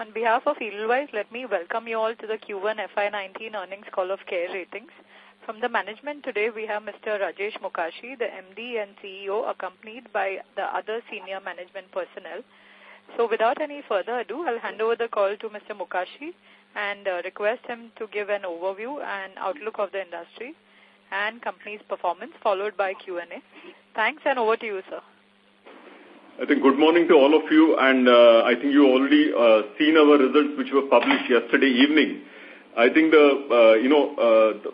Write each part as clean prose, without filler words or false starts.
On behalf of Edelweiss, let me welcome you all to the Q1 FY19 earnings call of CARE Ratings. From the management today, we have Mr. Rajesh Mokashi, the MD and CEO, accompanied by the other senior management personnel. So without any further ado, I'll hand over the call to Mr. Mokashi and request him to give an overview and outlook of the industry and company's performance, followed by Q&A. Thanks, and over to you, sir. I think good morning to all of you, and I think you already seen our results which were published yesterday evening. I think the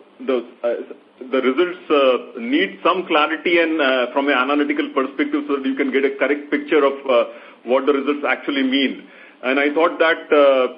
results need some clarity and from an analytical perspective so that you can get a correct picture of what the results actually mean. And I thought that,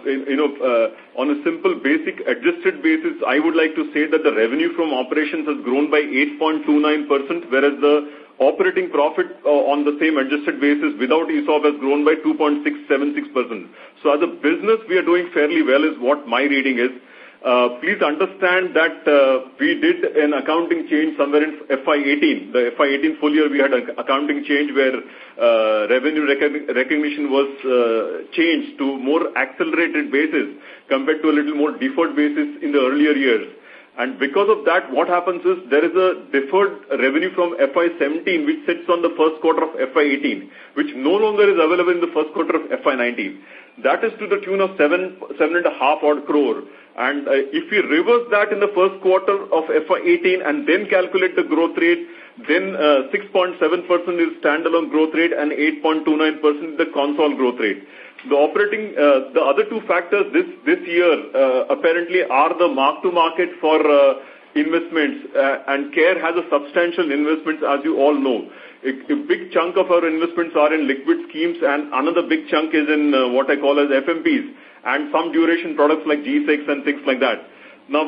on a simple, basic, adjusted basis, I would like to say that the revenue from operations has grown by 8.29%, whereas the operating profit on the same adjusted basis without ESOP has grown by 2.676%. So as a business, we are doing fairly well is what my reading is. Please understand that we did an accounting change somewhere in FY18. The FY18 full year we had an accounting change where revenue recognition was changed to more accelerated basis compared to a little more deferred basis in the earlier years. And because of that, what happens is there is a deferred revenue from FY17 which sits on the first quarter of FY18, which no longer is available in the first quarter of FY19. That is to the tune of 7.5 odd crore. And if we reverse that in the first quarter of FY18 and then calculate the growth rate, then 6.7% is standalone growth rate and 8.29% is the console growth rate. The operating, the other two factors this year apparently are the mark-to-market for investments, and CARE has a substantial investments, as you all know. A big chunk of our investments are in liquid schemes, and another big chunk is in what I call as FMPs, and some duration products like G6 and things like that. Now,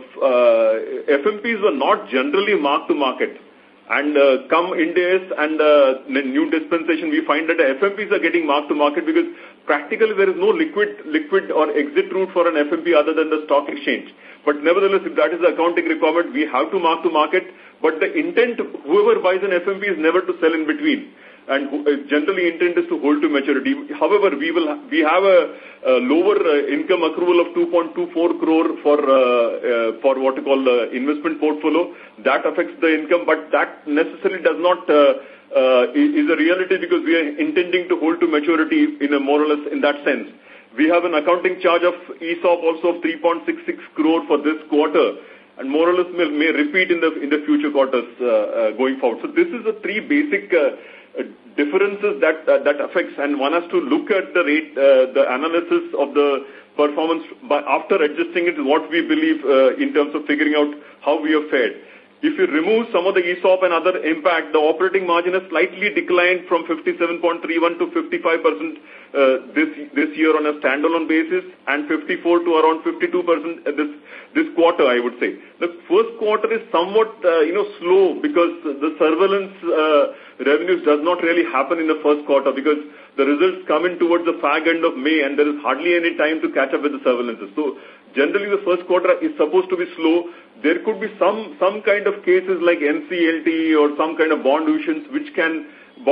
FMPs were not generally mark-to-market. And come Ind AS and the new dispensation, we find that the FMPs are getting mark-to-market because practically there is no liquid or exit route for an FMP other than the stock exchange. But nevertheless, if that is the accounting requirement, we have to mark-to-market. But the intent, whoever buys an FMP is never to sell in between. And generally intent is to hold to maturity. However, we have a lower income accrual of 2.24 crore for what you call the investment portfolio. That affects the income, but that necessarily does not is a reality because we are intending to hold to maturity in a more or less in that sense. We have an accounting charge of ESOP also of 3.66 crore for this quarter, and more or less may repeat in the future quarters going forward. So this is the three basic differences that affects, and one has to look at the rate, the analysis of the performance after adjusting it, what we believe in terms of figuring out how we have fared. If you remove some of the ESOP and other impact, the operating margin has slightly declined from 57.31 to 55% this year on a standalone basis, and 54 to around 52% this quarter, I would say. The first quarter is somewhat slow because the surveillance revenues does not really happen in the first quarter because the results come in towards the fag end of May and there is hardly any time to catch up with the surveillances. So generally the first quarter is supposed to be slow. There could be some kind of cases like NCLT or some kind of bond issuances which can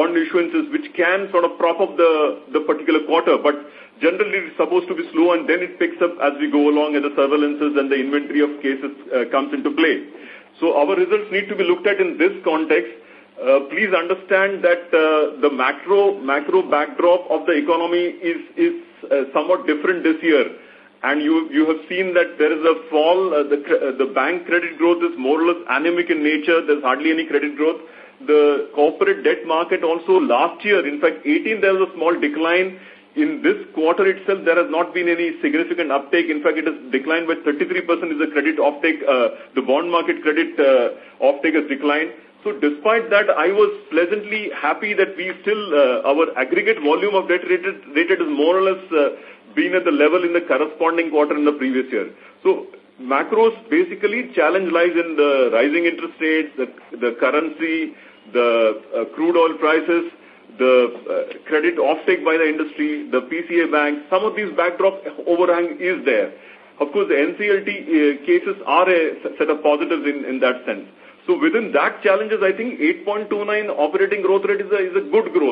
sort of prop up the particular quarter, but generally it's supposed to be slow and then it picks up as we go along and the surveillances and the inventory of cases comes into play. So our results need to be looked at in this context. Please understand that the macro backdrop of the economy is somewhat different this year. And you have seen that there is a fall. The bank credit growth is more or less anemic in nature. There's hardly any credit growth. The corporate debt market also last year, in fact, 18 there was a small decline. In this quarter itself, there has not been any significant uptake. In fact, it has declined by 33% is the credit offtake. The bond market credit offtake has declined. So despite that, I was pleasantly happy that we still, our aggregate volume of debt rated is more or less been at the level in the corresponding quarter in the previous year. So macros basically challenge lies in the rising interest rates, the currency, the crude oil prices, the credit offtake by the industry, the PCA banks. Some of these backdrop overhang is there. Of course, the NCLT cases are a set of positives in that sense. So within that challenges, I think 8.29 operating growth rate is a good growth.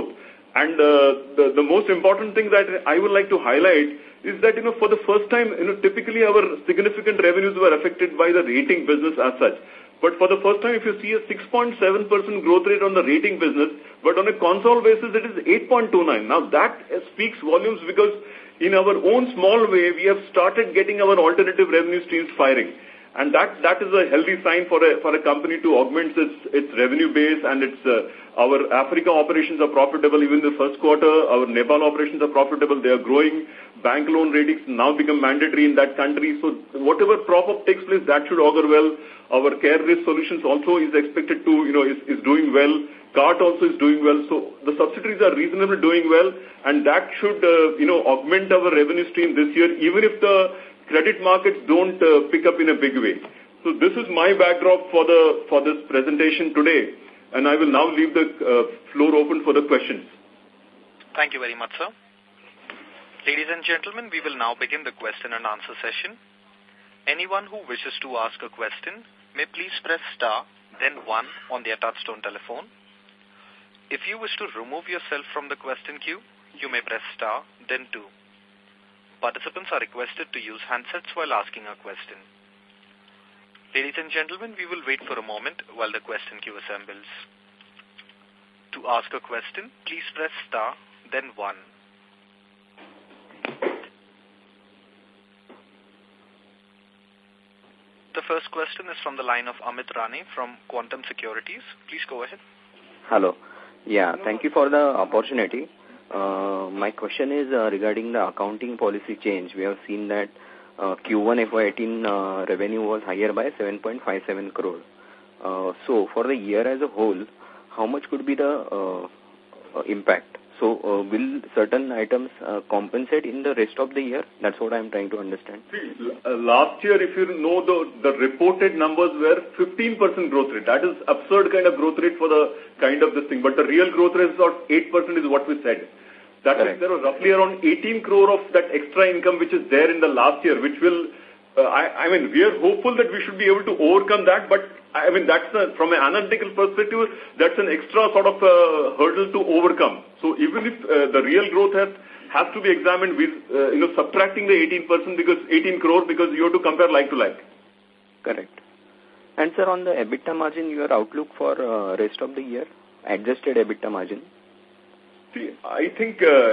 And the most important thing that I would like to highlight is that, for the first time, typically our significant revenues were affected by the rating business as such. But for the first time, if you see a 6.7% growth rate on the rating business, but on a console basis, it is 8.29. Now that speaks volumes because in our own small way, we have started getting our alternative revenue streams firing. And that is a healthy sign for a company to augment its revenue base, and our Africa operations are profitable even in the first quarter. Our Nepal operations are profitable. They are growing. Bank loan ratings now become mandatory in that country. So whatever prop-up takes place, that should augur well. Our care risk solutions also is expected to, is doing well. CART also is doing well. So the subsidiaries are reasonably doing well, and that should, augment our revenue stream this year, even if the credit markets don't pick up in a big way. So this is my backdrop for this presentation today, and I will now leave the floor open for the questions. Thank you very much, sir. Ladies and gentlemen, we will now begin the question and answer session. Anyone who wishes to ask a question may please press star, then 1 on their touchtone telephone. If you wish to remove yourself from the question queue, you may press star, then 2. Participants are requested to use handsets while asking a question. Ladies and gentlemen, we will wait for a moment while the question queue assembles. To ask a question, please press star, then 1. The first question is from the line of Amit Rane from Quantum Securities. Please go ahead. Hello. Yeah, thank you for the opportunity. My question is regarding the accounting policy change. We have seen that Q1 FY18 revenue was higher by 7.57 crore. So for the year as a whole, how much could be the impact? So will certain items compensate in the rest of the year? That's what I'm trying to understand. See, last year, if you know, the reported numbers were 15% growth rate. That is absurd kind of growth rate for the kind of this thing. But the real growth rate is about 8% is what we said. That means there was roughly around 18 crore of that extra income which is there in the last year, which will, we are hopeful that we should be able to overcome that, but that's from an analytical perspective, that's an extra sort of hurdle to overcome. So even if the real growth has to be examined with, subtracting the 18% because 18 crore because you have to compare like to like. Correct. And sir, on the EBITDA margin, your outlook for rest of the year, adjusted EBITDA margin? See, I think,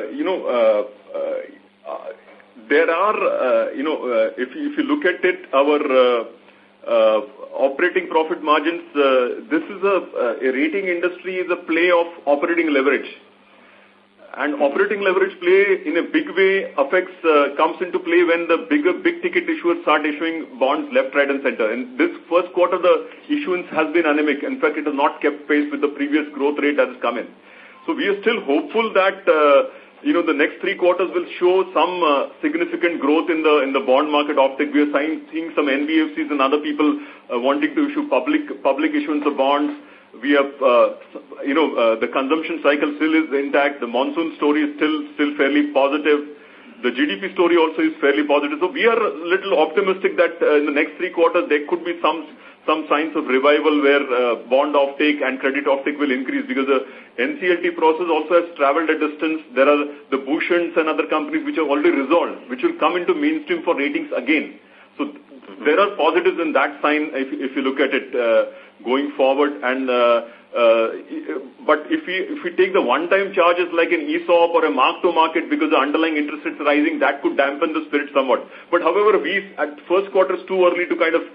there are, if you look at it, our operating profit margins, this is a rating industry is a play of operating leverage. And operating leverage play in a big way comes into play when the big ticket issuers start issuing bonds left, right and center. And this first quarter, the issuance has been anemic. In fact, it has not kept pace with the previous growth rate that has come in. So we are still hopeful that, the next 3 quarters will show some significant growth in the bond market optic. We are seeing some NBFCs and other people wanting to issue public issuance of bonds. We have, the consumption cycle still is intact. The monsoon story is still fairly positive. The GDP story also is fairly positive. So we are a little optimistic that in the next 3 quarters there could be some signs of revival where bond offtake and credit offtake will increase because the NCLT process also has traveled a distance. There are the Bhushan's and other companies which are already resolved, which will come into mainstream for ratings again. So there are positives in that sign if you look at it going forward. And but if we take the one-time charges like an ESOP or a mark-to-market because the underlying interest rates are rising, that could dampen the spirit somewhat. But however, at first quarter is too early to kind of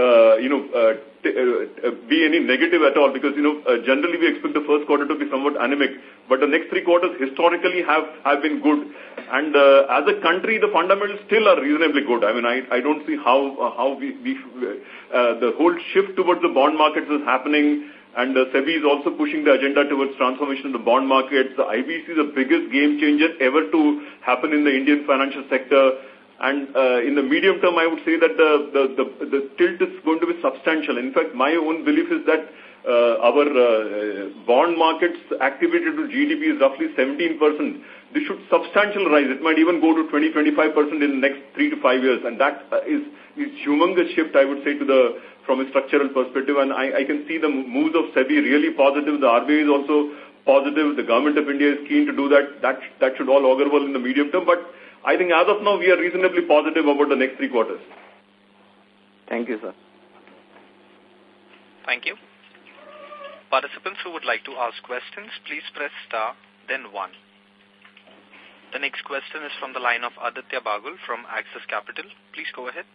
be any negative at all because, generally we expect the first quarter to be somewhat anemic. But the next 3 quarters historically have been good. And as a country, the fundamentals still are reasonably good. I don't see how the whole shift towards the bond markets is happening. And SEBI is also pushing the agenda towards transformation of the bond market. The IBC is the biggest game changer ever to happen in the Indian financial sector. And in the medium term, I would say that the tilt is going to be substantial. In fact, my own belief is that our bond markets activity to GDP is roughly 17%. This should substantially rise. It might even go to 20-25% in the next 3 to 5 years. And that is humongous shift, I would say, from a structural perspective. And I can see the moves of SEBI really positive. The RBI is also positive. The government of India is keen to do that. That should all augur well in the medium term. But I think as of now, we are reasonably positive about the next 3 quarters. Thank you, sir. Thank you. Participants who would like to ask questions, please press star, then 1. The next question is from the line of Aditya Bagul from Axis Capital. Please go ahead.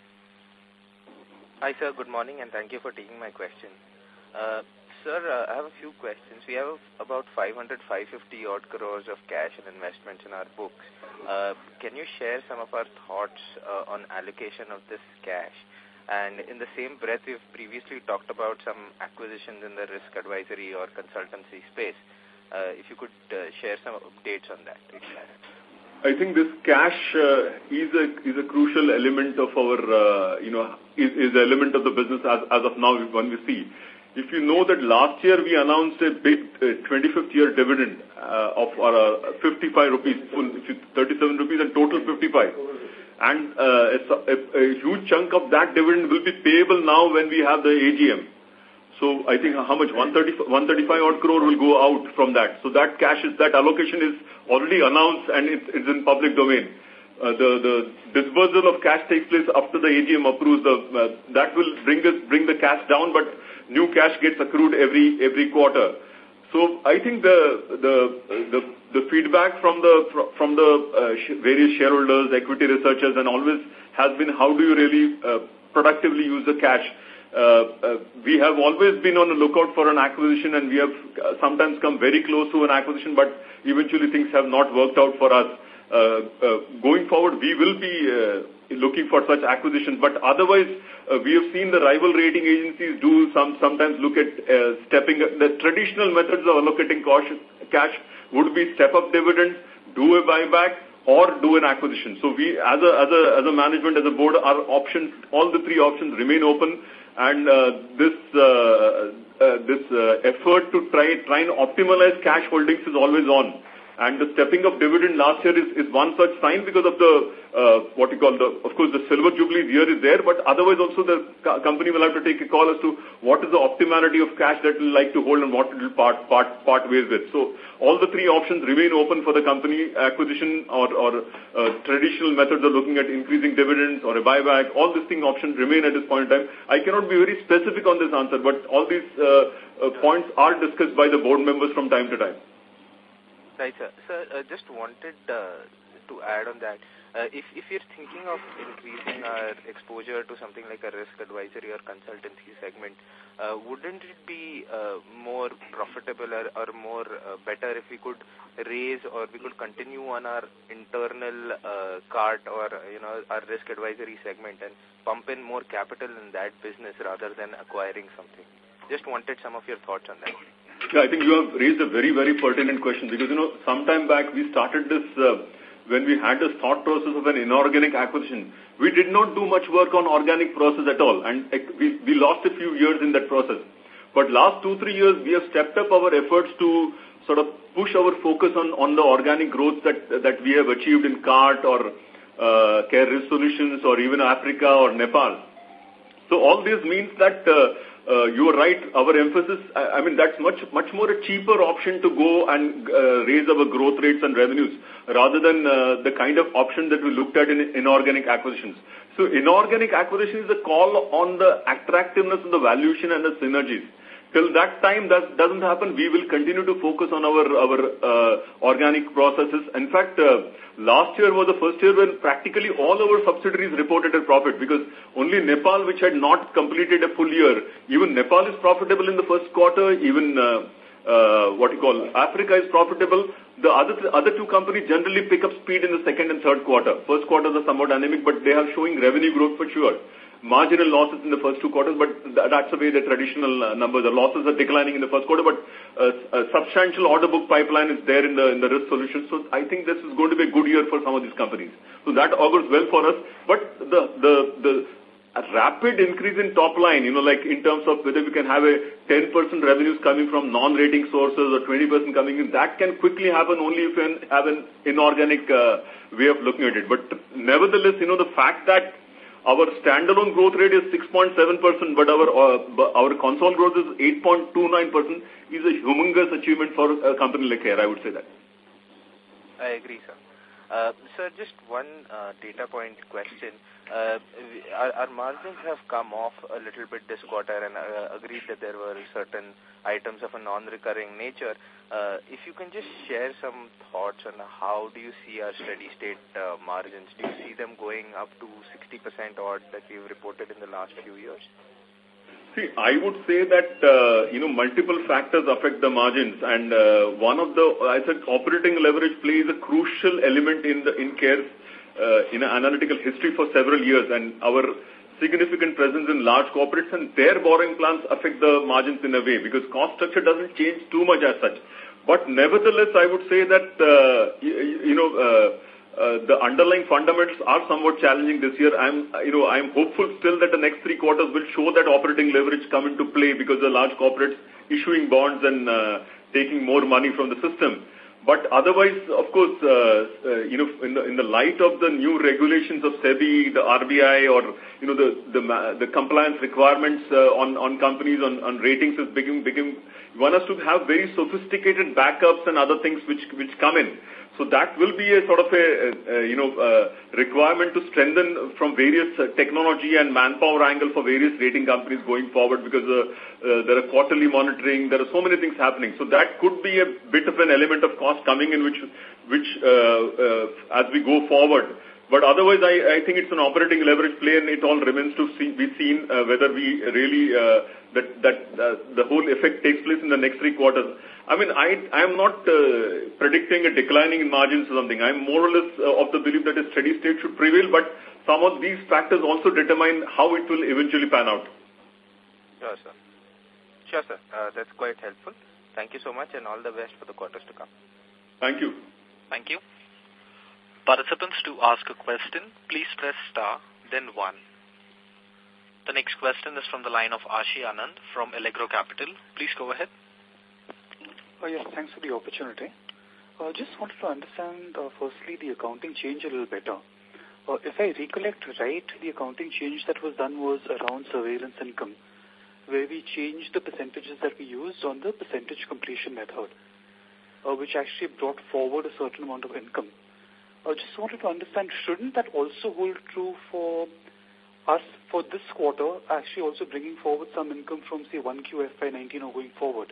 Hi, sir. Good morning, and thank you for taking my question. Sir, I have a few questions. We have about 550 odd crores of cash and investments in our books. Can you share some of our thoughts on allocation of this cash? And in the same breath, we've previously talked about some acquisitions in the risk advisory or consultancy space. If you could share some updates on that. I think this cash is a crucial element of our, is an element of the business as of now when we see. If you know that last year we announced a big 25th year dividend of 55 rupees, 37 rupees and total 55. And a huge chunk of that dividend will be payable now when we have the AGM. So I think how much? 135 odd crore will go out from that. So that that allocation is already announced and it's in public domain. The disbursal of cash takes place after the AGM approves that will bring the cash down, but new cash gets accrued every quarter. So I think the feedback from the various shareholders, equity researchers, and always has been how do you really productively use the cash. We have always been on the lookout for an acquisition, and we have sometimes come very close to an acquisition, but eventually things have not worked out for us. Going forward, we will be looking for such acquisitions, but otherwise, we have seen the rival rating agencies do sometimes look at stepping up. The traditional methods of allocating cash would be step-up dividends, do a buyback, or do an acquisition. So we, as a management, as a board, our options, all the 3 options remain open. And this effort to try and optimize cash holdings is always on. And the stepping of dividend last year is one such sign because of the, of course, the silver jubilee year is there, but otherwise also the company will have to take a call as to what is the optimality of cash that will like to hold and what it will part ways with. So all the 3 options remain open for the company: acquisition or traditional methods of looking at increasing dividends or a buyback. All these options remain at this point in time. I cannot be very specific on this answer, but all these points are discussed by the board members from time to time. Right, sir. Sir, just wanted to add on that. If you're thinking of increasing our exposure to something like a risk advisory or consultancy segment, wouldn't it be more profitable or more better if we could raise or we could continue on our internal cart or our risk advisory segment and pump in more capital in that business rather than acquiring something? Just wanted some of your thoughts on that. Yeah, I think you have raised a very, very pertinent question because, some time back we started this when we had this thought process of an inorganic acquisition. We did not do much work on organic process at all, and we lost a few years in that process. But last 2-3 years, we have stepped up our efforts to sort of push our focus on the organic growth that we have achieved in CART or Care Risk Solutions or even Africa or Nepal. So all this means that you are right. Our emphasis, that's much more a cheaper option to go and raise our growth rates and revenues rather than the kind of option that we looked at in inorganic acquisitions. So inorganic acquisition is a call on the attractiveness of the valuation and the synergies. Till that time that doesn't happen, we will continue to focus on our organic processes. In fact, last year was the first year when practically all our subsidiaries reported a profit because only Nepal, which had not completed a full year, even Nepal is profitable in the first quarter, even Africa is profitable. The other 2 companies generally pick up speed in the second and third quarter. First quarters are somewhat anemic, but they are showing revenue growth for sure. Marginal losses in the first 2 quarters, but that's the way the traditional numbers. The losses are declining in the first quarter, but a substantial order book pipeline is there in the risk solutions. So I think this is going to be a good year for some of these companies. So that augurs well for us. But the rapid increase in top line, like in terms of whether we can have a 10% revenues coming from non-rating sources or 20% coming in, that can quickly happen only if you have an inorganic way of looking at it. But nevertheless, the fact that our standalone growth rate is 6.7%, but our console growth is 8.29%, is a humongous achievement for a company like CARE, I would say that. I agree, sir. Sir, just one data point question. Our margins have come off a little bit this quarter, and agreed that there were certain items of a non-recurring nature. If you can just share some thoughts on how do you see our steady-state margins? Do you see them going up to 60% odd that we've reported in the last few years? See, I would say that, multiple factors affect the margins, and one of the, I said, operating leverage plays a crucial element in CARE's analytical history for several years, and our significant presence in large corporates and their borrowing plans affect the margins in a way, because cost structure doesn't change too much as such. But nevertheless, I would say that, the underlying fundamentals are somewhat challenging this year. I'm hopeful still that the next 3 quarters will show that operating leverage come into play because the large corporates issuing bonds and taking more money from the system. But otherwise, of course, in the light of the new regulations of SEBI, the RBI, or the compliance requirements on companies on ratings is becoming one has to have very sophisticated backups and other things which come in. So that will be a sort of a requirement to strengthen from various technology and manpower angle for various rating companies going forward, because there are quarterly monitoring, there are so many things happening. So that could be a bit of an element of cost coming in which as we go forward. But otherwise, I think it's an operating leverage play, and it all remains to be seen whether we really the whole effect takes place in the next 3 quarters. I mean, I am not predicting a declining in margins or something. I'm more or less of the belief that a steady state should prevail, but some of these factors also determine how it will eventually pan out. Sure, sir. Sure, sir. That's quite helpful. Thank you so much, and all the best for the quarters to come. Thank you. Thank you. Participants, to ask a question, please press star, then 1. The next question is from the line of Ashi Anand from Allegro Capital. Please go ahead. Yes, thanks for the opportunity. Just wanted to understand, firstly, the accounting change a little better. If I recollect right, the accounting change that was done was around surveillance income, where we changed the percentages that we used on the percentage completion method, which actually brought forward a certain amount of income. I just wanted to understand, shouldn't that also hold true for us for this quarter, actually also bringing forward some income from, say, 1Q FY19 or going forward?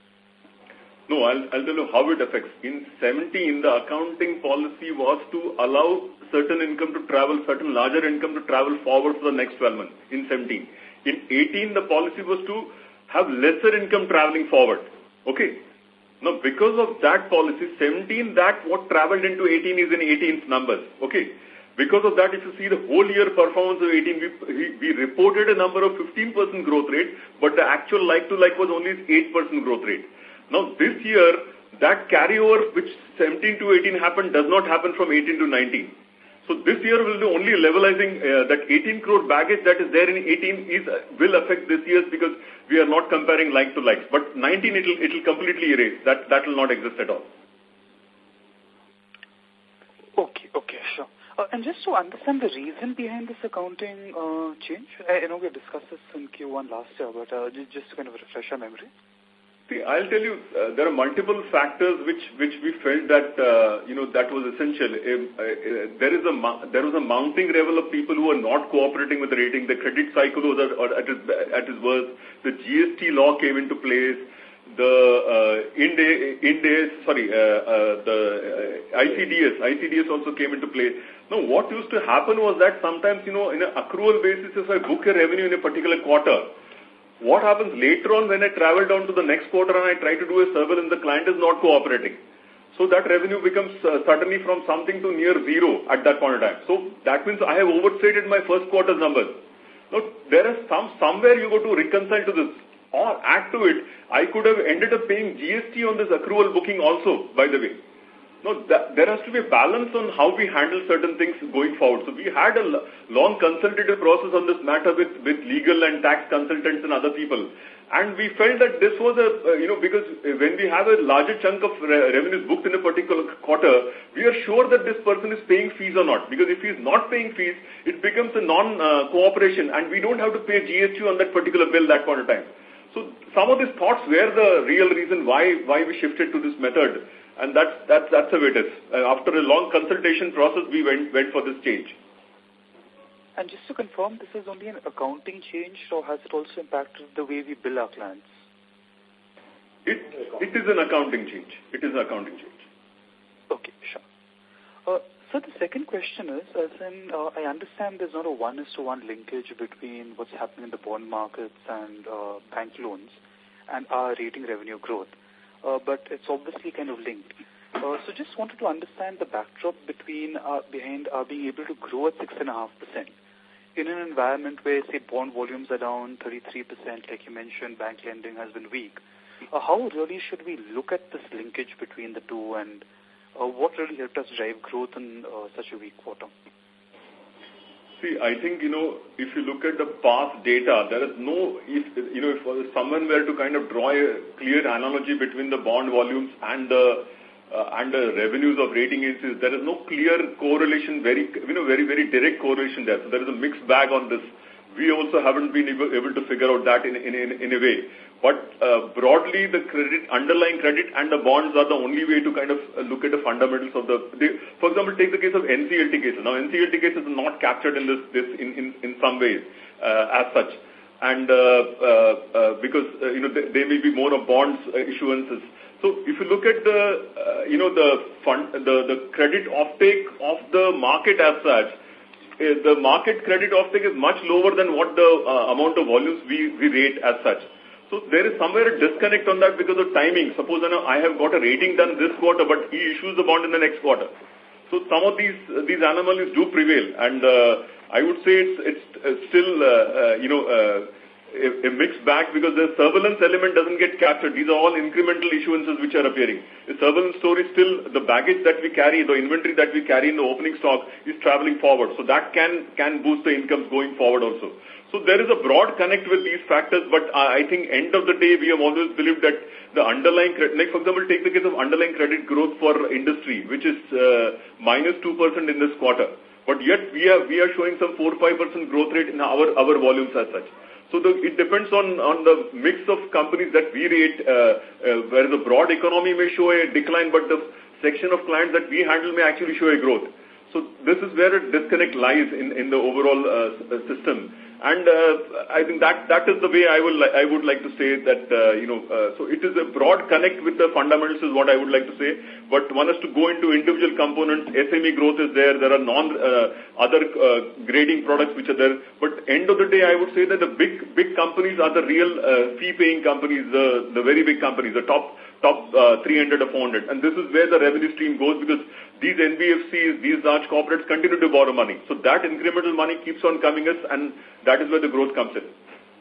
No, I'll tell you how it affects. In 17, the accounting policy was to allow certain income to travel, certain larger income to travel forward for the next 12 months, in 17. In 18, the policy was to have lesser income traveling forward. Okay? Now, because of that policy, 17, that what traveled into 18 is in 18's numbers. Okay? Because of that, if you see the whole year performance of 18, we reported a number of 15% growth rate, but the actual like-to-like was only 8% growth rate. Now, this year, that carryover which 17 to 18 happened does not happen from 18 to 19. So this year will be only levelizing that 18 crore baggage that is there in 18 will affect this year's, because we are not comparing like-to-likes. But 19, it'll completely erase. That will not exist at all. Okay, sure. And just to understand the reason behind this accounting change, I know we discussed this in Q1 last year, but just to kind of refresh our memory. See, I'll tell you, there are multiple factors which we felt that, that was essential. There was a mounting level of people who are not cooperating with the rating. The credit cycle was at its worst. The GST law came into place. The ICDS also came into play. Now, what used to happen was that sometimes, in an accrual basis, if I book a revenue in a particular quarter, what happens later on when I travel down to the next quarter and I try to do a surveillance, the client is not cooperating. So that revenue becomes suddenly from something to near zero at that point in time. So that means I have overstated my first quarter's numbers. Now, there is somewhere you go to reconcile to this. Or add to it, I could have ended up paying GST on this accrual booking also, by the way. No, there has to be a balance on how we handle certain things going forward. So we had a long consultative process on this matter with legal and tax consultants and other people. And we felt that this was because when we have a larger chunk of revenues booked in a particular quarter, we are sure that this person is paying fees or not. Because if he is not paying fees, it becomes a non-cooperation and we don't have to pay GST on that particular bill that point of time. So some of these thoughts were the real reason why we shifted to this method. And that's the way it is. After a long consultation process, we went for this change. And just to confirm, this is only an accounting change, or has it also impacted the way we bill our clients? It is an accounting change. It is an accounting change. Okay, sure. So the second question is, I understand there's not a 1:1 linkage between what's happening in the bond markets and bank loans and our rating revenue growth. But it's obviously kind of linked. So just wanted to understand the backdrop behind being able to grow at 6.5% in an environment where, say, bond volumes are down 33%, like you mentioned, bank lending has been weak. How really should we look at this linkage between the two, and what really helped us drive growth in such a weak quarter? See, I think, if you look at the past data, there is if someone were to kind of draw a clear analogy between the bond volumes and the revenues of rating agencies, there is no clear correlation, very direct correlation there. So there is a mixed bag on this. We also haven't been able to figure out that in a way. But broadly, the underlying credit and the bonds are the only way to kind of look at the fundamentals of for example, take the case of NCLT cases. Now, NCLT cases are not captured in this in some ways as such, and because they may be more of bonds issuances. So if you look at the credit offtake of the market as such, the market credit offtake is much lower than what the amount of volumes we rate as such. So there is somewhere a disconnect on that because of timing. Suppose I have got a rating done this quarter, but he issues the bond in the next quarter. So some of these anomalies do prevail, and I would say it's still a mixed bag because the surveillance element doesn't get captured. These are all incremental issuances which are appearing. The surveillance story still, the baggage that we carry, the inventory that we carry in the opening stock is traveling forward. So that can boost the incomes going forward also. So there is a broad connect with these factors, but I think end of the day, we have always believed that the underlying credit, like for example, take the case of underlying credit growth for industry, which is minus 2% in this quarter. But yet we are showing some 4-5% growth rate in our volumes as such. So it depends on the mix of companies that we rate, where the broad economy may show a decline, but the section of clients that we handle may actually show a growth. So this is where a disconnect lies in the overall system. And I think that is the way I would like to say that, so it is a broad connect with the fundamentals is what I would like to say. But one has to go into individual components. SME growth is there. There are other grading products which are there. But end of the day, I would say that the big companies are the real fee-paying companies, the very big companies, the top 300 or 400. And this is where the revenue stream goes because these NBFCs, these large corporates continue to borrow money. So that incremental money keeps on coming us, and that is where the growth comes in.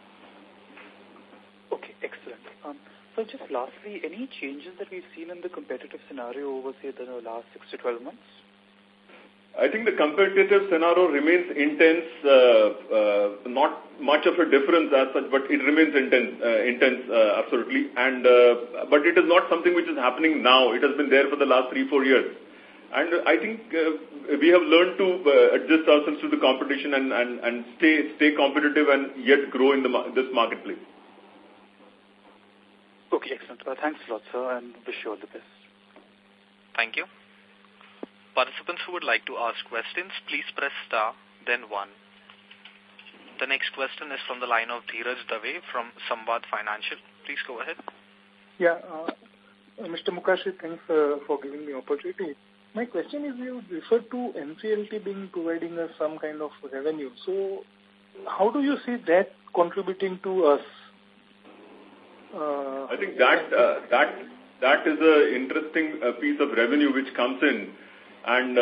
Okay, excellent. So just lastly, any changes that we've seen in the competitive scenario over, say, the last 6 to 12 months? I think the competitive scenario remains intense, not much of a difference as such, but it remains intense, absolutely. And but it is not something which is happening now. It has been there for the last 3-4 years. And I think we have learned to adjust ourselves to the competition and stay competitive and yet grow in this marketplace. Okay, excellent. Thanks a lot, sir, and wish you all the best. Thank you. Participants who would like to ask questions, please press star, then 1. The next question is from the line of Dheeraj Dave from Samvad Financial. Please go ahead. Yeah, Mr. Mukherjee, thanks for giving me opportunity. My question is, you referred to NCLT providing us some kind of revenue. So how do you see that contributing to us? I think that is an interesting piece of revenue which comes in. And,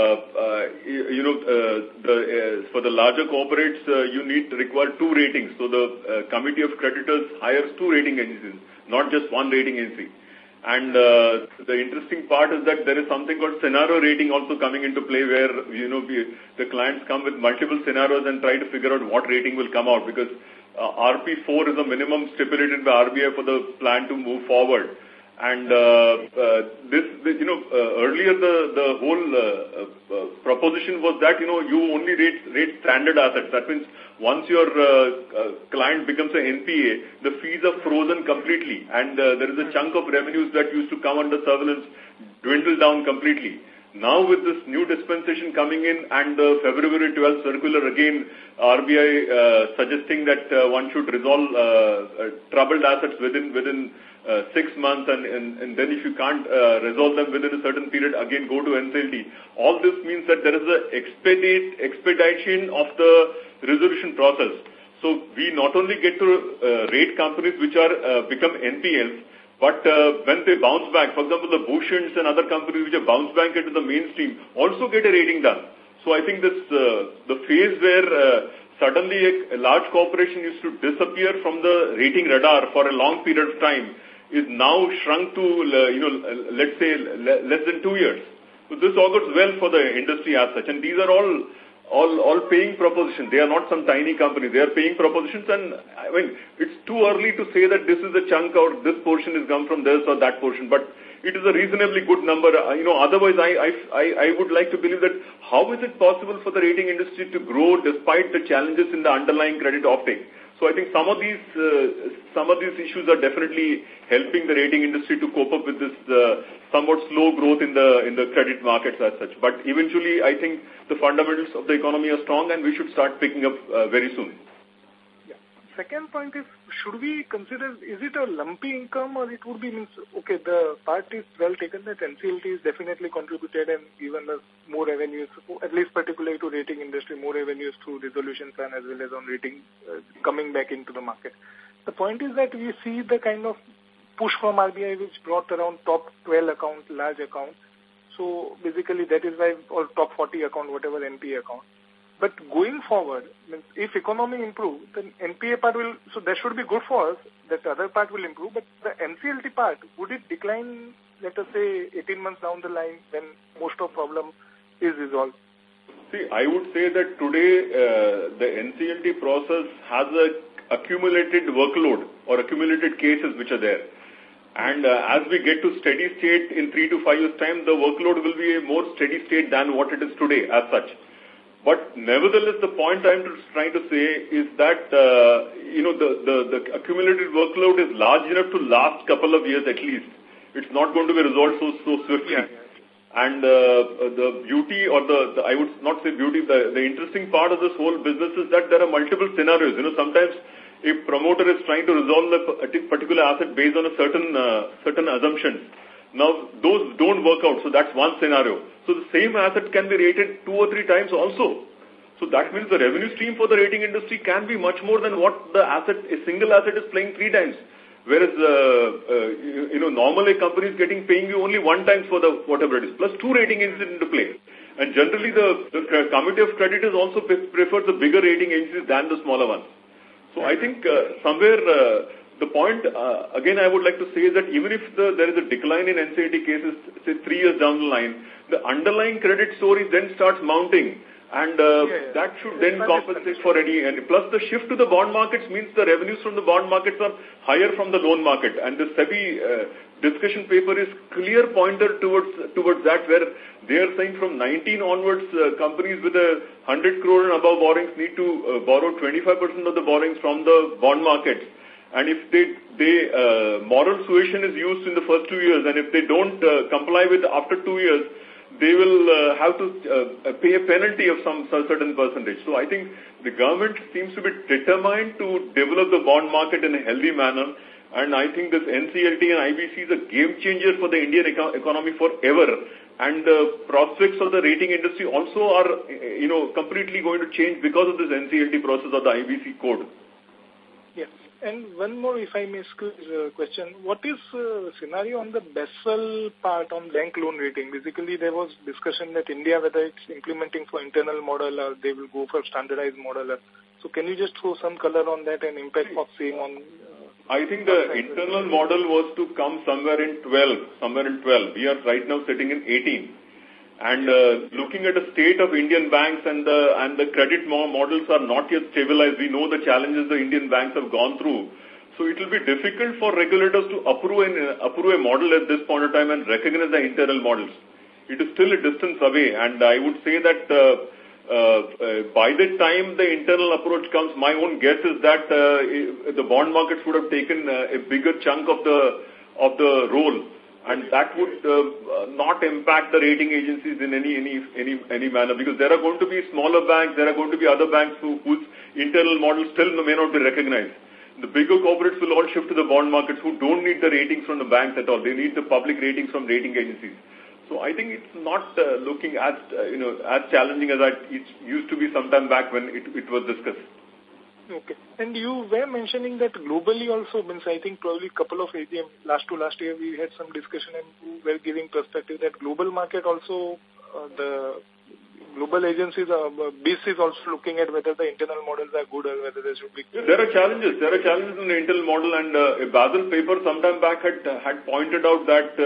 for the larger corporates, you require 2 ratings. So the Committee of Creditors hires 2 rating agencies, not just 1 rating agency. And the interesting part is that there is something called scenario rating also coming into play where, the clients come with multiple scenarios and try to figure out what rating will come out because RP4 is a minimum stipulated by RBI for the plan to move forward. And earlier the whole proposition was that, you only rate standard assets. That means once your client becomes an NPA, the fees are frozen completely. And there is a chunk of revenues that used to come under surveillance dwindle down completely. Now with this new dispensation coming in and the February 12th circular again, RBI suggesting that one should resolve troubled assets within 6 months and then if you can't resolve them within a certain period, again go to NCLT. All this means that there is an expedition of the resolution process. So we not only get to rate companies which are become NPLs, but when they bounce back, for example, the Bhushan's and other companies which have bounced back into the mainstream also get a rating done. So I think this the phase where suddenly a large corporation used to disappear from the rating radar for a long period of time is now shrunk to, let's say less than 2 years. So this augurs well for the industry as such. And these are all paying propositions. They are not some tiny company. They are paying propositions, and I mean, it's too early to say that this is a chunk or this portion is come from this or that portion, but it is a reasonably good number. Otherwise I would like to believe that how is it possible for the rating industry to grow despite the challenges in the underlying credit offtake? So I think some of these issues are definitely helping the rating industry to cope up with this somewhat slow growth in the credit markets as such. But eventually, I think the fundamentals of the economy are strong, and we should start picking up very soon. Yeah. Second point is, should we consider, is it a lumpy income or it would be, okay, the part is well taken that NCLT is definitely contributed and given us more revenues, at least particularly to rating industry, more revenues through resolution plan as well as on rating coming back into the market. The point is that we see the kind of push from RBI which brought around top 12 accounts, large accounts. So basically that is why, or top 40 account, whatever NPA account. But going forward, if economy improves, then NPA part will, so that should be good for us, that the other part will improve, but the NCLT part, would it decline, let us say, 18 months down the line when most of problem is resolved? See, I would say that today the NCLT process has a accumulated workload or accumulated cases which are there. And as we get to steady state in 3 to 5 years' time, the workload will be a more steady state than what it is today as such. But nevertheless, the point I'm trying to say is that, the accumulated workload is large enough to last couple of years at least. It's not going to be resolved so swiftly. Yeah. And the beauty or I would not say beauty, the interesting part of this whole business is that there are multiple scenarios. Sometimes a promoter is trying to resolve a particular asset based on a certain assumptions. Now, those don't work out, so that's one scenario. So the same asset can be rated 2 or 3 times also. So that means the revenue stream for the rating industry can be much more than what a single asset is playing 3 times. Whereas, normally a company is paying you only 1 time for the whatever it is, plus 2 rating agencies into play. And generally the committee of creditors also prefers the bigger rating agencies than the smaller ones. So I think somewhere the point, again, I would like to say is that even if there is a decline in NCLT cases, say 3 years down the line, the underlying credit story then starts mounting. And that should then compensate for any. And plus the shift to the bond markets means the revenues from the bond markets are higher from the loan market. And the SEBI discussion paper is clear pointer towards that, where they are saying from 19 onwards, companies with 100 crore and above borrowings need to borrow 25% of the borrowings from the bond markets. And if moral suasion is used in the first 2 years, and if they don't comply with after 2 years, they will have to pay a penalty of some certain percentage. So I think the government seems to be determined to develop the bond market in a healthy manner. And I think this NCLT and IBC is a game changer for the Indian economy forever. And the prospects of the rating industry also are, completely going to change because of this NCLT process of the IBC code. Yes. And one more, if I may squeeze a question. What is scenario on the BESL part on bank loan rating? Basically, there was discussion that India, whether it's implementing for internal model or they will go for standardized model. So can you just throw some color on that and impact of same on... I think the internal model was to come somewhere in 12. We are right now sitting in 18. And looking at the state of Indian banks and the credit models are not yet stabilized. We know the challenges the Indian banks have gone through. So it will be difficult for regulators to approve a model at this point of time and recognize the internal models. It is still a distance away, and I would say that by the time the internal approach comes, my own guess is that the bond markets would have taken a bigger chunk of the role. And that would not impact the rating agencies in any manner, because there are going to be smaller banks, there are going to be other banks whose internal models still may not be recognized. The bigger corporates will all shift to the bond markets who don't need the ratings from the banks at all. They need the public ratings from rating agencies. So I think it's not looking as challenging as it used to be some time back when it was discussed. Okay. And you were mentioning that globally also, means I think probably a couple of AGM, last year we had some discussion and we were giving perspective that global market also, the global agencies, BIS is also looking at whether the internal models are good or whether there should be... There are challenges. There are challenges in the internal model, and a Basel paper sometime back had pointed out that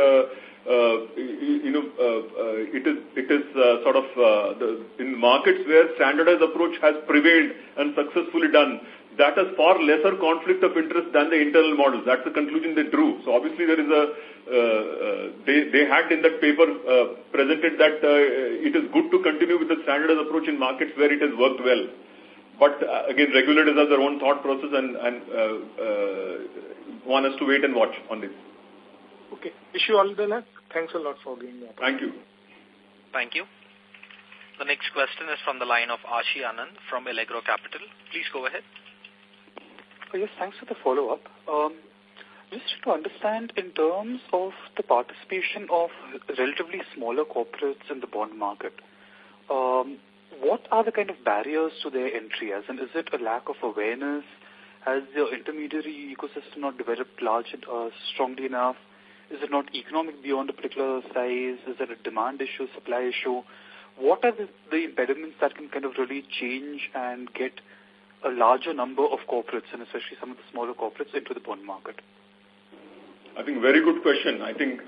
it is sort of in markets where standardized approach has prevailed and successfully done, that has far lesser conflict of interest than the internal models. That's the conclusion they drew. So obviously there is they had in that paper presented that it is good to continue with the standardized approach in markets where it has worked well. But again, regulators have their own thought process and want us to wait and watch on this. Okay. Wish you all the luck. Thanks a lot for being here. Thank you. Thank you. The next question is from the line of Ashi Anand from Allegro Capital. Please go ahead. Yes, thanks for the follow-up. Just to understand in terms of the participation of relatively smaller corporates in the bond market, what are the kind of barriers to their entry? As in, is it a lack of awareness? Has the intermediary ecosystem not developed strongly enough? Is it not economic beyond a particular size? Is it a demand issue, supply issue? What are the impediments that can kind of really change and get a larger number of corporates, and especially some of the smaller corporates, into the bond market? I think very good question. I think,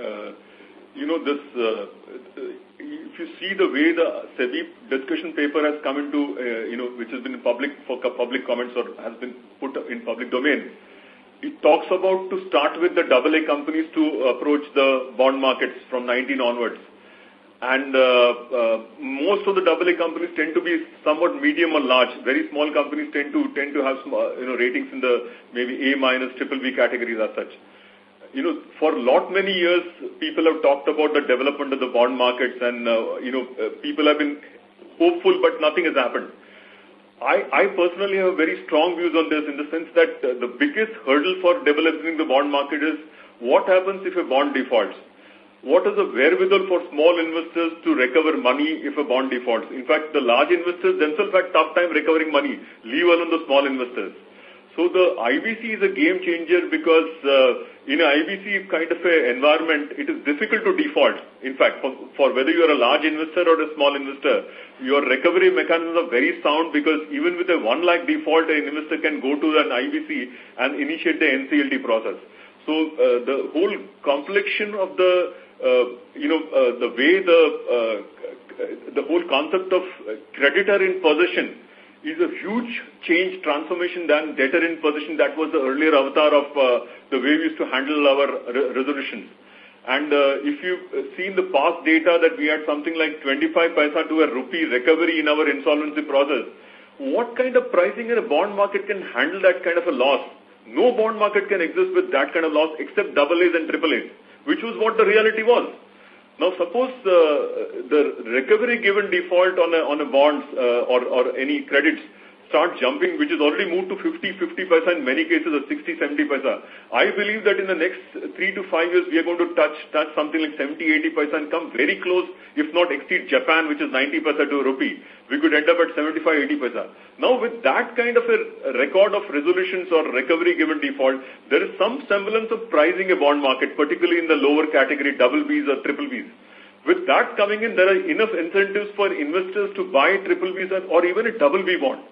if you see the way the SEBI discussion paper has come into, which has been public comments or has been put in public domain, it talks about to start with the AA companies to approach the bond markets from 19 onwards. And most of the AA companies tend to be somewhat medium or large. Very small companies tend to have ratings in the maybe A-, BBB categories as such. For many years, people have talked about the development of the bond markets, and people have been hopeful, but nothing has happened. I personally have very strong views on this, in the sense that the biggest hurdle for developing the bond market is what happens if a bond defaults. What is the wherewithal for small investors to recover money if a bond defaults? In fact, the large investors themselves had tough time recovering money, leave alone the small investors. So the IBC is a game changer, because in an IBC kind of a environment, it is difficult to default. In fact, for whether you are a large investor or a small investor, your recovery mechanisms are very sound, because even with a 1 lakh default, an investor can go to an IBC and initiate the NCLT process. So the whole complexion of the way the whole concept of creditor in possession is a huge change, transformation than debtor in possession. That was the earlier avatar of the way we used to handle our resolutions. And if you see in the past data that we had something like 25 paisa to a rupee recovery in our insolvency process, what kind of pricing in a bond market can handle that kind of a loss? No bond market can exist with that kind of loss except AA's and AAA's, which was what the reality was. Now, suppose the recovery given default on a bonds or any credits start jumping, which is already moved to 50 paisa in many cases, or 60, 70 paisa. I believe that in the next 3 to 5 years, we are going to touch something like 70, 80 paisa and come very close, if not exceed Japan, which is 90 paisa to a rupee. We could end up at 75, 80 paisa. Now, with that kind of a record of resolutions or recovery given default, there is some semblance of pricing a bond market, particularly in the lower category, BBBs or BBBs. With that coming in, there are enough incentives for investors to buy BBBs or even a BB bond.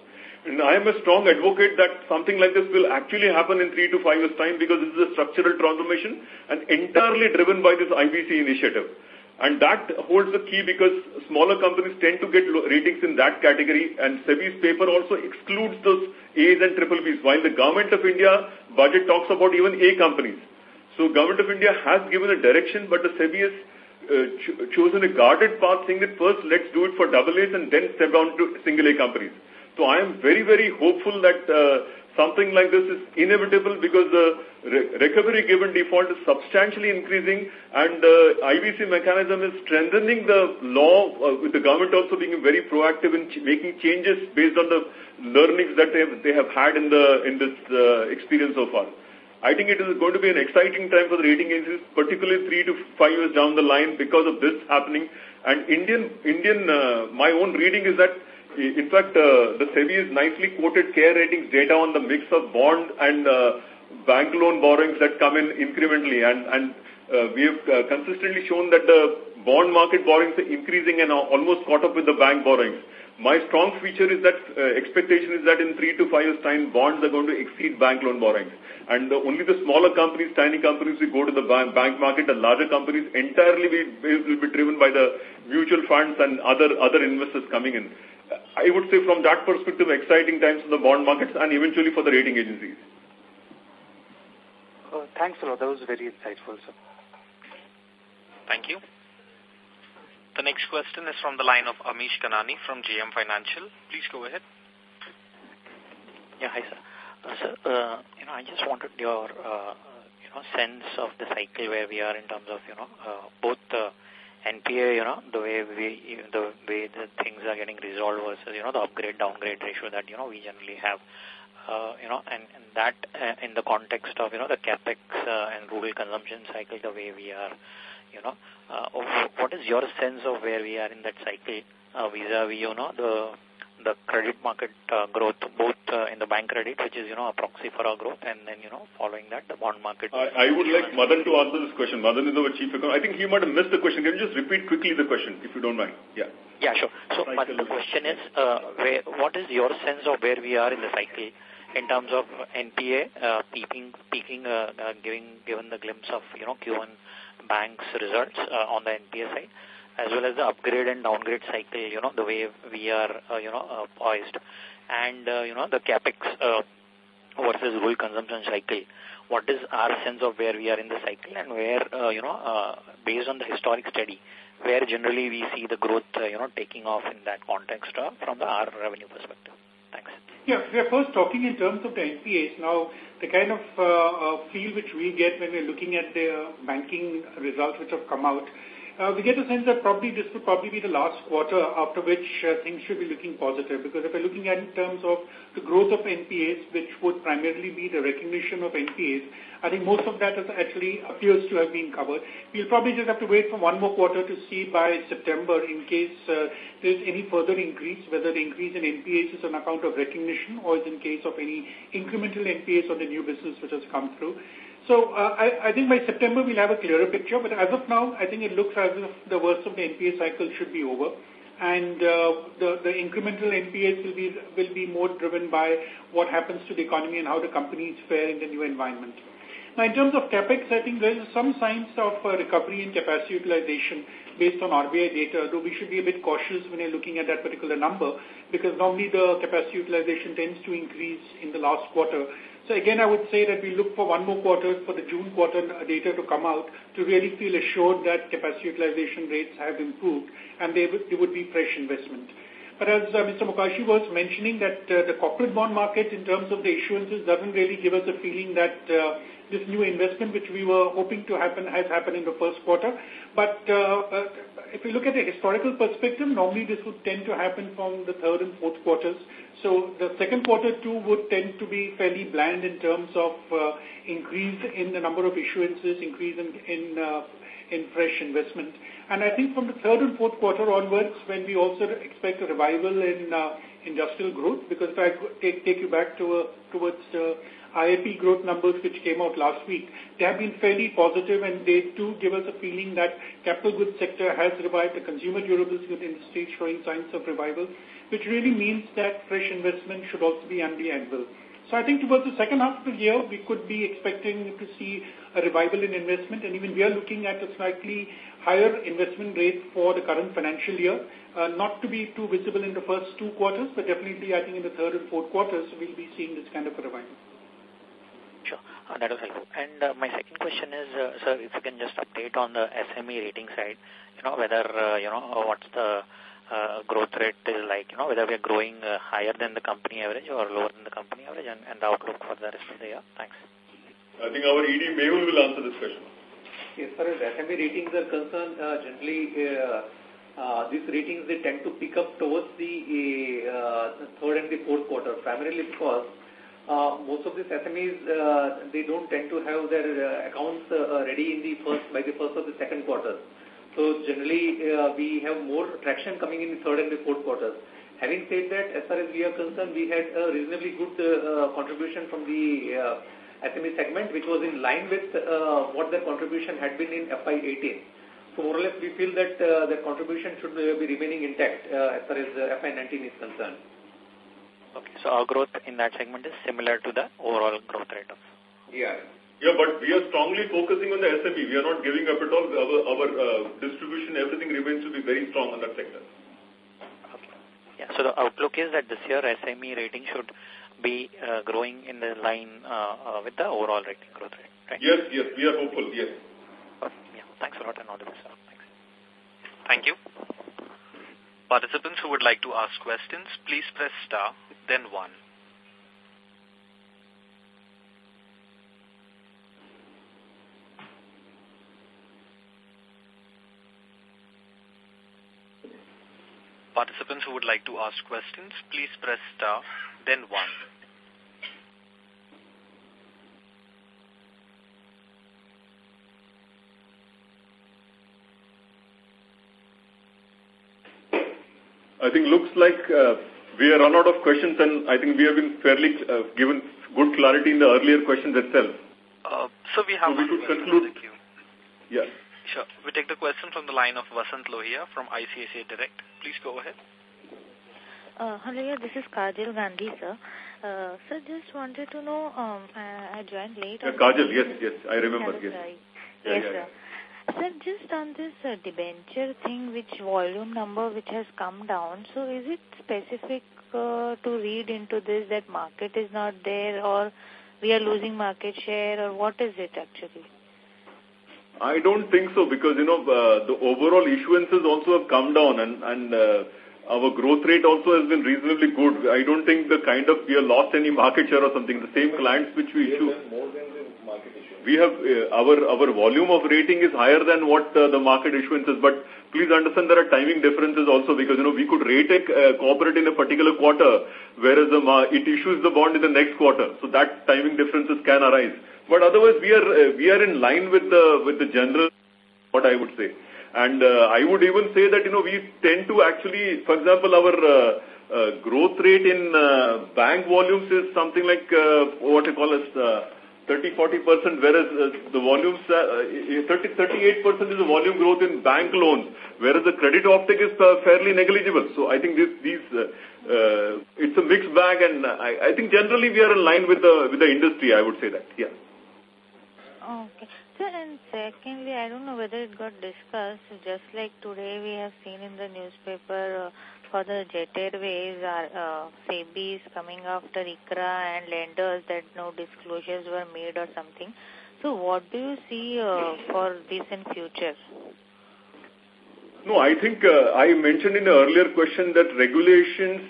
And I am a strong advocate that something like this will actually happen in 3 to 5 years' time because this is a structural transformation and entirely driven by this IBC initiative. And that holds the key because smaller companies tend to get ratings in that category, and SEBI's paper also excludes those A's and triple B's, while the Government of India budget talks about even A companies. So Government of India has given a direction, but the SEBI has chosen a guarded path, saying that first let's do it for double A's and then step down to single A companies. So I am very, very hopeful that something like this is inevitable because the recovery given default is substantially increasing, and IBC mechanism is strengthening the law, with the government also being very proactive in making changes based on the learnings that they have had in this experience so far. I think it is going to be an exciting time for the rating agencies, particularly 3 to 5 years down the line because of this happening. And my own reading is that, in fact, the SEBI has nicely quoted CARE Ratings data on the mix of bond and bank loan borrowings that come in incrementally. And we have consistently shown that the bond market borrowings are increasing and are almost caught up with the bank borrowings. My strong feature is that expectation is that in 3 to 5 years' time, bonds are going to exceed bank loan borrowings. And only the smaller companies, tiny companies, will go to the bank market. The larger companies entirely will be driven by the mutual funds and other investors coming in. I would say from that perspective, exciting times for the bond markets and eventually for the rating agencies. Thanks a lot. That was very insightful, sir. Thank you. The next question is from the line of Amish Kanani from JM Financial. Please go ahead. Yeah, hi, sir. Sir, I just wanted your, sense of the cycle where we are in terms of, both the NPA, the way the things are getting resolved versus, the upgrade downgrade ratio that, we generally have, and that in the context of, the capex and rural consumption cycle, the way we are, what is your sense of where we are in that cycle vis-a-vis, the credit market growth, both in the bank credit, which is, a proxy for our growth, and then, following that, the bond market. I would like Madan to answer this question. Madan is our chief economist. I think he might have missed the question. Can you just repeat quickly the question, if you don't mind? Yeah. Yeah, sure. So, the question is, what is your sense of where we are in the cycle in terms of NPA peaking, given the glimpse of, Q1 bank's results on the NPA side, as well as the upgrade and downgrade cycle, the way we are, poised, and, the capex versus rural consumption cycle. What is our sense of where we are in the cycle and where, based on the historic study, where generally we see the growth, taking off in that context from our revenue perspective? Thanks. Yeah, we are first talking in terms of the NPAs. Now, the kind of feel which we get when we're looking at the banking results which have come out, we get a sense that this would probably be the last quarter after which things should be looking positive. Because if we're looking at in terms of the growth of NPAs, which would primarily be the recognition of NPAs, I think most of that actually appears to have been covered. We'll probably just have to wait for one more quarter to see by September in case there's any further increase, whether the increase in NPAs is on account of recognition or is in case of any incremental NPAs on the new business which has come through. So I think by September we'll have a clearer picture, but as of now, I think it looks as if the worst of the NPA cycle should be over, and the incremental NPAs will be more driven by what happens to the economy and how the companies fare in the new environment. Now, in terms of capex, I think there is some signs of recovery in capacity utilization based on RBI data, though we should be a bit cautious when you're looking at that particular number, because normally the capacity utilization tends to increase in the last quarter. So again, I would say that we look for one more quarter for the June quarter data to come out to really feel assured that capacity utilization rates have improved and there would be fresh investment. But as Mr. Mokashi was mentioning, that the corporate bond market in terms of the issuances doesn't really give us a feeling that this new investment which we were hoping to happen has happened in the first quarter. But if you look at the historical perspective, normally this would tend to happen from the third and fourth quarters. So the second quarter too would tend to be fairly bland in terms of increase in the number of issuances, increase in fresh investment. And I think from the third and fourth quarter onwards, when we also expect a revival in industrial growth, because if I take you back towards IIP growth numbers which came out last week, they have been fairly positive, and they do give us a feeling that capital goods sector has revived, the consumer durables industry showing signs of revival, which really means that fresh investment should also be on the anvil. So I think towards the second half of the year, we could be expecting to see a revival in investment, and even we are looking at a slightly higher investment rate for the current financial year, not to be too visible in the first 2 quarters, but definitely I think in the third and fourth quarters, we'll be seeing this kind of a revival. Sure, that was helpful. And my second question is, sir, if you can just update on the SME rating side, whether, what's the growth rate is like, whether we are growing higher than the company average or lower than the company average, and the outlook for the rest of the year. Thanks. I think our ED Mehul will answer this question. As far as SME ratings are concerned, generally these ratings, they tend to pick up towards the third and the fourth quarter, primarily because most of these SMEs, they don't tend to have their accounts ready by the first or the second quarter. So generally, we have more traction coming in the third and the fourth quarters. Having said that, as far as we are concerned, we had a reasonably good contribution from the SME segment, which was in line with what their contribution had been in FY18. So more or less, we feel that their contribution should be remaining intact as far as FY19 is concerned. Okay, so our growth in that segment is similar to the overall growth rate of. Yeah. Yeah, but we are strongly focusing on the SME. We are not giving up at all. Our distribution, everything remains to be very strong on that sector. Okay. Yeah, so the outlook is that this year SME rating should be growing in the line with the overall rating growth rate, right? Yes, we are hopeful, yes. Yeah, thanks a lot and all the best. Thanks. Thank you. Participants who would like to ask questions, please press star, then 1. Participants who would like to ask questions, please press star, then 1. I think looks like we are run out of questions, and I think we have been fairly given good clarity in the earlier questions itself. So we have should conclude. Yeah. Sure. We take the question from the line of Vasant Lohia from ICICI Direct. Please go ahead. Hello, yeah, this is Kajal Gandhi, sir. Sir, just wanted to know, I joined late. Kajal, yes, I remember. Yes, right. Yes, sir. Sir, just on this debenture thing, which volume number which has come down, so is it specific to read into this that market is not there, or we are losing market share, or what is it actually? I don't think so, because, the overall issuances also have come down, and our growth rate also has been reasonably good. I don't think we have lost any market share or something. The same clients which we issue. More than the market issue. We have, our volume of rating is higher than what the market issuance is, but please understand there are timing differences also, because, we could rate a corporate in a particular quarter, whereas it issues the bond in the next quarter. So that timing differences can arise. But otherwise, we are in line with the general, what I would say. And I would even say that, we tend to actually, for example, our growth rate in bank volumes is something like, 30-40%, whereas the volumes, 38% is the volume growth in bank loans, whereas the credit offtake is fairly negligible. So I think it's a mixed bag, and I think generally we are in line with the industry, I would say that, yeah. Okay. Sir, and secondly, I don't know whether it got discussed, just like today we have seen in the newspaper for the Jet Airways, SEBI is coming after ICRA and lenders that no disclosures were made or something. So what do you see for this in future? No, I think I mentioned in the earlier question that regulations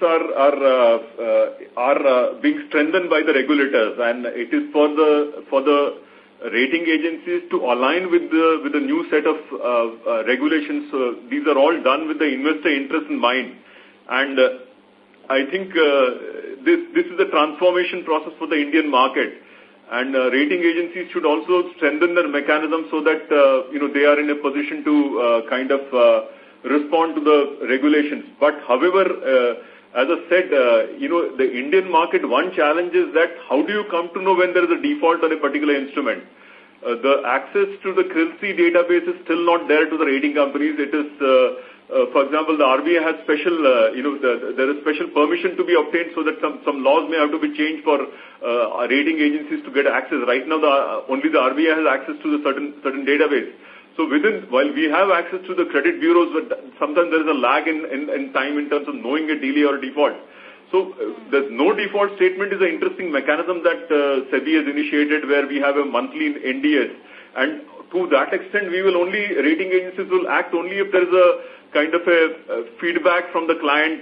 are being strengthened by the regulators, and it is for the rating agencies to align with the new set of regulations. These are all done with the investor interest in mind. And I think this is a transformation process for the Indian market. And rating agencies should also strengthen their mechanism so that, they are in a position to respond to the regulations. But however, as I said, the Indian market, one challenge is that how do you come to know when there is a default on a particular instrument? The access to the CRILC database is still not there to the rating companies. It is, for example, the RBI has special, there is special permission to be obtained so that some laws may have to be changed for rating agencies to get access. Right now, only the RBI has access to the certain database. So while we have access to the credit bureaus, but sometimes there is a lag in time in terms of knowing a delay or a default. So the no default statement is an interesting mechanism that SEBI has initiated, where we have a monthly NDS. And to that extent, rating agencies will act only if there is a kind of a feedback from the client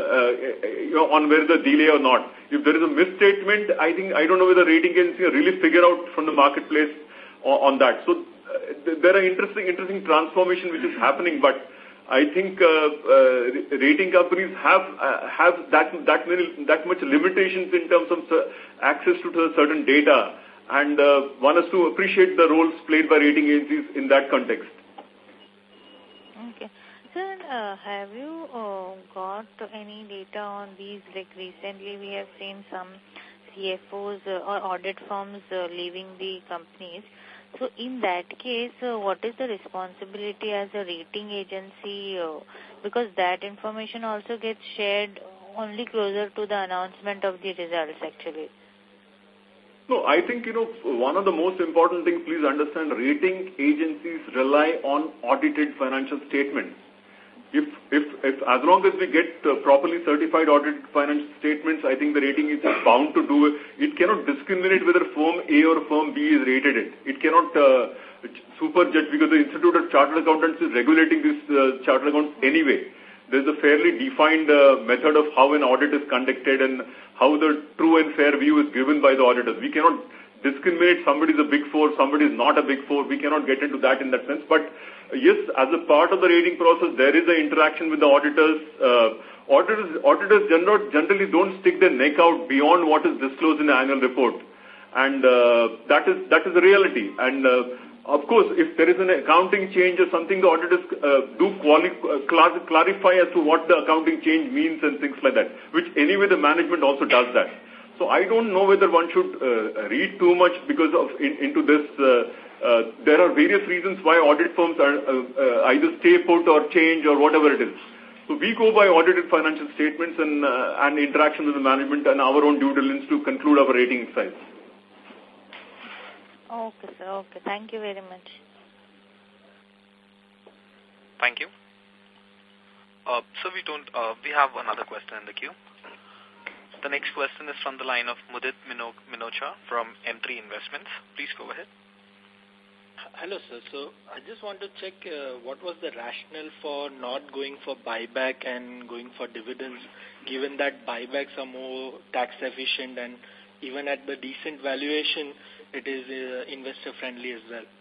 on where the delay or not. If there is a misstatement, I don't know whether rating agency will really figure out from the marketplace on that. So there are interesting transformation which is happening, but I think rating companies have that much limitations in terms of access to certain data, and one has to appreciate the roles played by rating agencies in that context. Okay. Sir, have you got any data on these? Like recently we have seen some CFOs or audit firms leaving the companies. So in that case, what is the responsibility as a rating agency? Because that information also gets shared only closer to the announcement of the results, actually. No, I think, one of the most important things, please understand, rating agencies rely on audited financial statements. If as long as we get properly certified audited financial statements, I think the rating is bound to do it. It cannot discriminate whether firm A or firm B is rated it. It cannot superjudge, because the Institute of Chartered Accountants is regulating this chartered accounts anyway. There's a fairly defined method of how an audit is conducted and how the true and fair view is given by the auditors. We cannot discriminate somebody is a big four, somebody is not a big four. We cannot get into that in that sense. But yes, as a part of the rating process, there is an interaction with the auditors. Auditors generally don't stick their neck out beyond what is disclosed in the annual report. And that is the reality. And of course, if there is an accounting change or something, the auditors do clarify as to what the accounting change means and things like that, which anyway the management also does that. So I don't know whether one should read too much because of into this. There are various reasons why audit firms are either stay put or change or whatever it is. So we go by audited financial statements and interaction with the management and our own due diligence to conclude our rating exercise. Okay, sir. Okay. Thank you very much. Thank you. So we have another question in the queue. The next question is from the line of Mudit Minocha from M3 Investments. Please go ahead. Hello, sir. So I just want to check what was the rationale for not going for buyback and going for dividends, given that buybacks are more tax efficient and even at the decent valuation, it is investor friendly as well.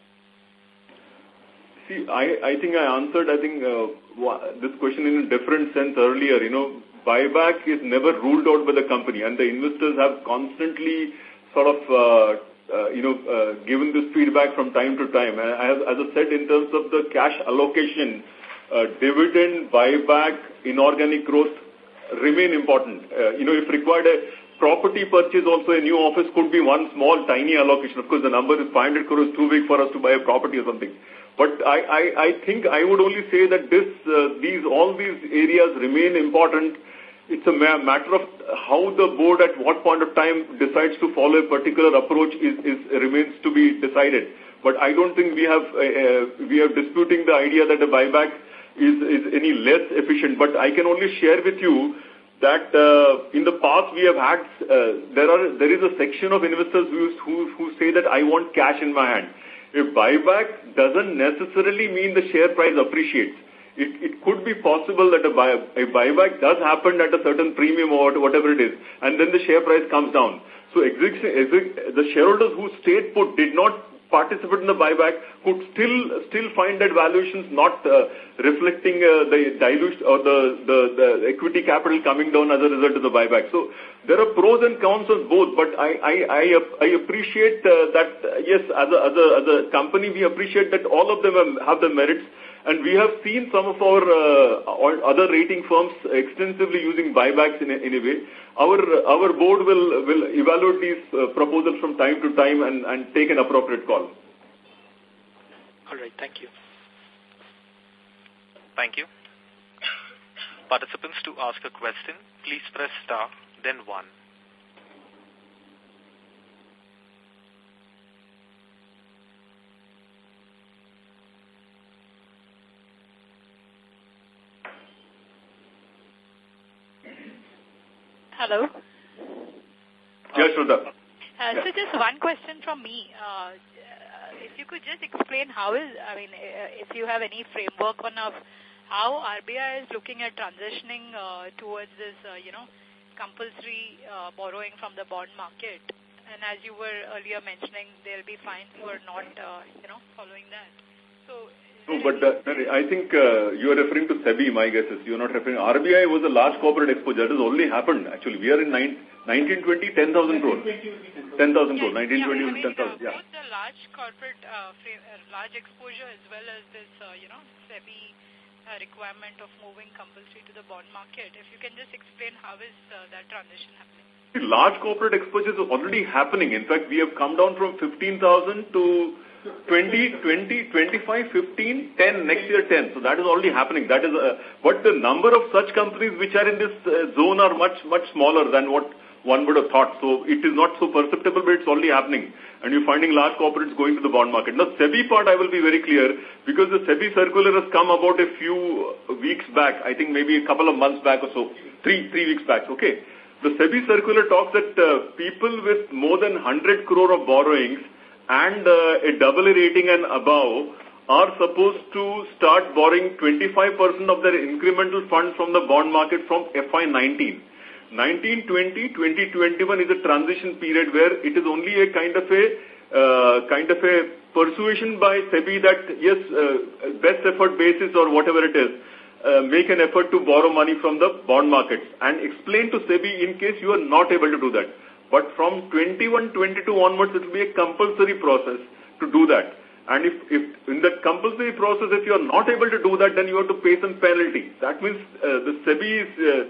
See, I think I answered, this question in a different sense earlier. Buyback is never ruled out by the company, and the investors have constantly sort of, given this feedback from time to time. As I said, in terms of the cash allocation, dividend, buyback, inorganic growth remain important. If required, a property purchase, also a new office could be one small, tiny allocation. Of course, the number is 500 crores, too big for us to buy a property or something. But I think I would only say that all these areas remain important. It's a matter of how the board at what point of time decides to follow a particular approach remains to be decided. But I don't think we are disputing the idea that a buyback is any less efficient. But I can only share with you that in the past we have had there is a section of investors who say that I want cash in my hand. A buyback doesn't necessarily mean the share price appreciates. It could be possible that a buyback does happen at a certain premium or whatever it is, and then the share price comes down. So the shareholders who stayed put, did not participate in the buyback, could still find that valuations not reflecting the dilution or the equity capital coming down as a result of the buyback. So there are pros and cons of both, but I appreciate that, yes, as a company, we appreciate that all of them have the merits, And we have seen some of our other rating firms extensively using buybacks in a way. Our board will evaluate these proposals from time to time and take an appropriate call. All right. Thank you. Thank you. Participants, to ask a question, please press star, then 1. Hello. Yes, Shraddha. So just one question from me. If you could just explain if you have any framework on how RBI is looking at transitioning towards this, compulsory borrowing from the bond market. And as you were earlier mentioning, there will be fines for not, following that. So. No, but I think you are referring to SEBI, my guess is. You are not referring. RBI was a large corporate exposure. That has only happened, actually. We are in 1920, 10,000 crores. 10,000 crores. 1920 was 10,000. Yeah. Both the large corporate, large exposure as well as this, SEBI requirement of moving compulsory to the bond market. If you can just explain how is that transition happening? Large corporate exposure is already happening. In fact, we have come down from 15,000 to 20, 25, 15, 10, next year 10. So that is already happening. That is, but the number of such companies which are in this zone are much smaller than what one would have thought. So it is not so perceptible, but it's already happening. And you're finding large corporates going to the bond market. Now, SEBI part, I will be very clear, because the SEBI circular has come about a few weeks back, I think maybe a couple of months back or so, three weeks back, okay. The SEBI circular talks that people with more than 100 crore of borrowings and a AA rating and above are supposed to start borrowing 25% of their incremental funds from the bond market from FY19. 1920, 2021 is a transition period where it is only a kind of a persuasion by SEBI that yes, best effort basis or whatever it is, make an effort to borrow money from the bond markets and explain to SEBI in case you are not able to do that. But from 21, 22 onwards, it will be a compulsory process to do that. And if in that compulsory process, if you are not able to do that, then you have to pay some penalty. That means the SEBI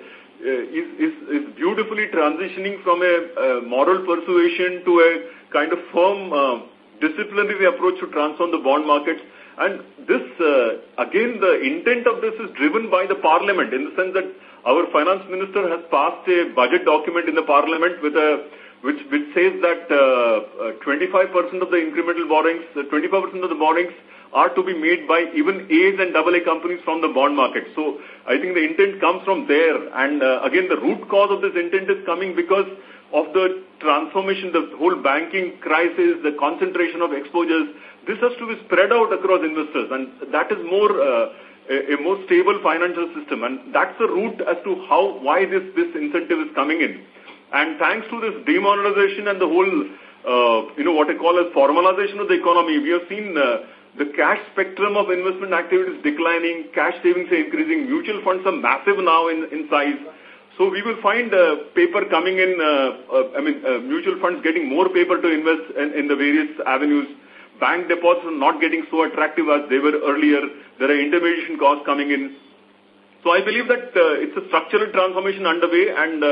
is beautifully transitioning from a moral persuasion to a kind of firm disciplinary approach to transform the bond markets. And this, again, the intent of this is driven by the parliament in the sense that our finance minister has passed a budget document in the parliament with which says that 25% of the incremental borrowings, 25% of the borrowings are to be made by even A's and AA companies from the bond market. So I think the intent comes from there. And again, the root cause of this intent is coming because of the transformation, the whole banking crisis, the concentration of exposures. This has to be spread out across investors, and that is more a more stable financial system, and that's the route as to why this incentive is coming in. And thanks to this demonetization and the whole, what I call as formalization of the economy, we have seen the cash spectrum of investment activities declining, cash savings are increasing, mutual funds are massive now in size. So we will find paper coming in, mutual funds getting more paper to invest in the various avenues. Bank deposits are not getting so attractive as they were earlier. There are intermediation costs coming in. So I believe that it's a structural transformation underway, and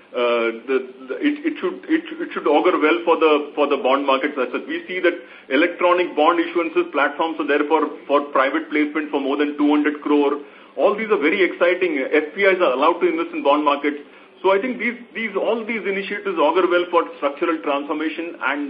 it should augur well for the bond markets. As we see that electronic bond issuances platforms are there for private placement for more than 200 crore. All these are very exciting. FPIs are allowed to invest in bond markets. So I think all these initiatives augur well for structural transformation, and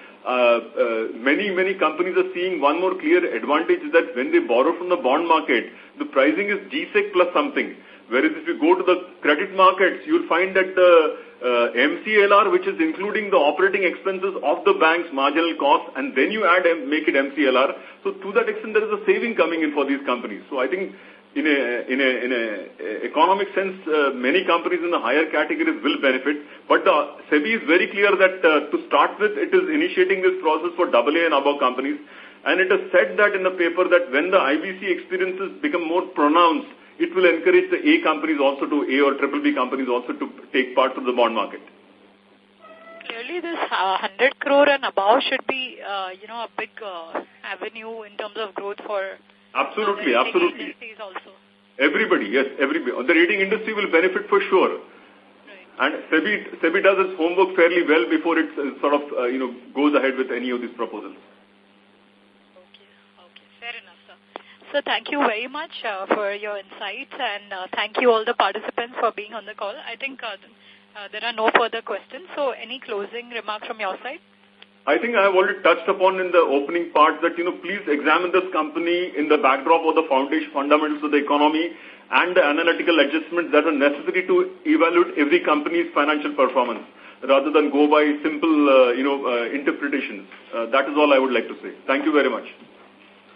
many companies are seeing one more clear advantage is that when they borrow from the bond market, the pricing is GSEC plus something. Whereas if you go to the credit markets, you'll find that the MCLR, which is including the operating expenses of the bank's marginal cost, and then you make it MCLR. So to that extent, there is a saving coming in for these companies. So I think in a economic sense, many companies in the higher categories will benefit. But SEBI is very clear that to start with, it is initiating this process for AA and above companies. And it has said that in the paper that when the IBC experiences become more pronounced, it will encourage the A companies also to A or BBB companies also to take part of the bond market. Clearly, this 100 crore and above should be, a big avenue in terms of growth for Absolutely, the absolutely. industries also. Everybody, yes, everybody. The rating industry will benefit for sure. Right. And SEBI does its homework fairly well before it goes ahead with any of these proposals. Okay, fair enough, sir. So thank you very much for your insights, and thank you all the participants for being on the call. I think there are no further questions. So any closing remarks from your side? I think I have already touched upon in the opening part that, please examine this company in the backdrop of the fundamentals of the economy and the analytical adjustments that are necessary to evaluate every company's financial performance rather than go by simple, interpretations. That is all I would like to say. Thank you very much.